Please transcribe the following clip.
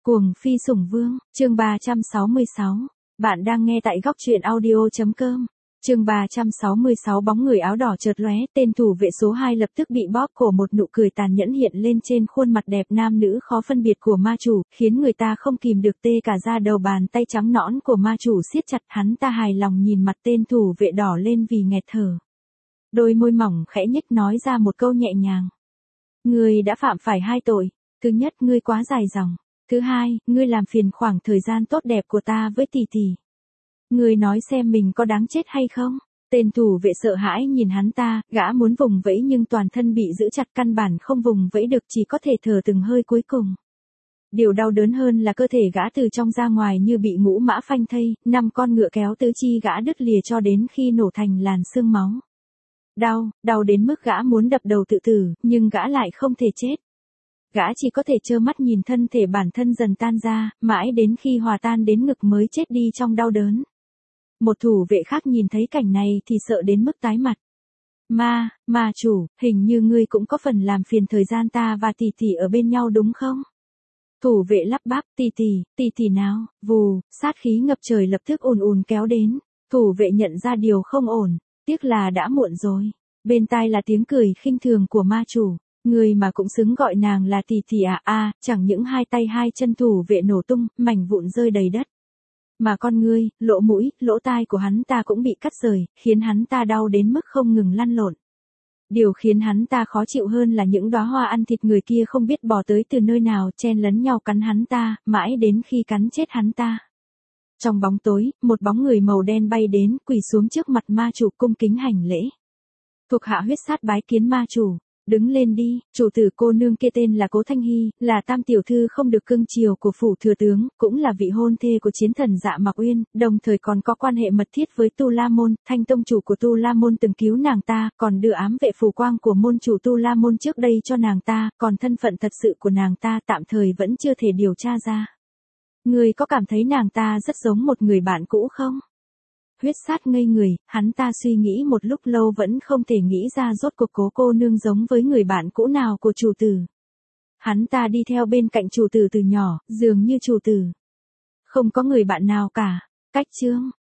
Cuồng phi sủng vương, chương 366. Bạn đang nghe tại góc truyện audio.com. Chương 366 bóng người áo đỏ chợt lóe, tên thủ vệ số 2 lập tức bị bóp cổ, một nụ cười tàn nhẫn hiện lên trên khuôn mặt đẹp nam nữ khó phân biệt của ma chủ, khiến người ta không kìm được tê cả da đầu. Bàn tay trắng nõn của ma chủ siết chặt, hắn ta hài lòng nhìn mặt tên thủ vệ đỏ lên vì nghẹt thở. Đôi môi mỏng khẽ nhếch nói ra một câu nhẹ nhàng. Ngươi đã phạm phải 2 tội. Thứ nhất, ngươi quá dài dòng. Thứ hai, ngươi làm phiền khoảng thời gian tốt đẹp của ta với tỷ tỷ. Ngươi nói xem mình có đáng chết hay không? Tên thủ vệ sợ hãi nhìn hắn ta, gã muốn vùng vẫy nhưng toàn thân bị giữ chặt, căn bản không vùng vẫy được, chỉ có thể thở từng hơi cuối cùng. Điều đau đớn hơn là cơ thể gã từ trong ra ngoài như bị ngũ mã phanh thây, 5 con ngựa kéo tứ chi gã đứt lìa cho đến khi nổ thành làn xương máu. Đau đến mức gã muốn đập đầu tự tử, nhưng gã lại không thể chết. Gã chỉ có thể trơ mắt nhìn thân thể bản thân dần tan ra, mãi đến khi hòa tan đến ngực mới chết đi trong đau đớn. Một thủ vệ khác nhìn thấy cảnh này thì sợ đến mức tái mặt. Ma chủ, hình như ngươi cũng có phần làm phiền thời gian ta và tỷ tỷ ở bên nhau đúng không? Thủ vệ lắp bắp, tỷ tỷ nào? Vù, sát khí ngập trời lập tức ùn ùn kéo đến. Thủ vệ nhận ra điều không ổn, tiếc là đã muộn rồi. Bên tai là tiếng cười khinh thường của ma chủ. Người mà cũng xứng gọi nàng là tỷ tỷ à? Chẳng những hai tay hai chân thủ vệ nổ tung, mảnh vụn rơi đầy đất. Mà con ngươi, lỗ mũi, lỗ tai của hắn ta cũng bị cắt rời, khiến hắn ta đau đến mức không ngừng lăn lộn. Điều khiến hắn ta khó chịu hơn là những đóa hoa ăn thịt người kia không biết bò tới từ nơi nào, chen lấn nhau cắn hắn ta, mãi đến khi cắn chết hắn ta. Trong bóng tối, một bóng người màu đen bay đến, quỳ xuống trước mặt ma chủ cung kính hành lễ. Thuộc hạ huyết sát bái kiến ma chủ. Đứng lên đi, chủ tử cô nương kia tên là Cố Thanh Hy, là tam tiểu thư không được cưng chiều của phủ thừa tướng, cũng là vị hôn thê của chiến thần Dạ Mạc Uyên, đồng thời còn có quan hệ mật thiết với Tu La Môn. Thanh tông chủ của Tu La Môn từng cứu nàng ta, còn đưa ám vệ phù quang của môn chủ Tu La Môn trước đây cho nàng ta, còn thân phận thật sự của nàng ta tạm thời vẫn chưa thể điều tra ra. Ngươi có cảm thấy nàng ta rất giống một người bạn cũ không? Huyết sát ngây người, hắn ta suy nghĩ một lúc lâu vẫn không thể nghĩ ra rốt cuộc Cố cô nương giống với người bạn cũ nào của chủ tử. Hắn ta đi theo bên cạnh chủ tử từ nhỏ, dường như chủ tử không có người bạn nào cả. Cách chương,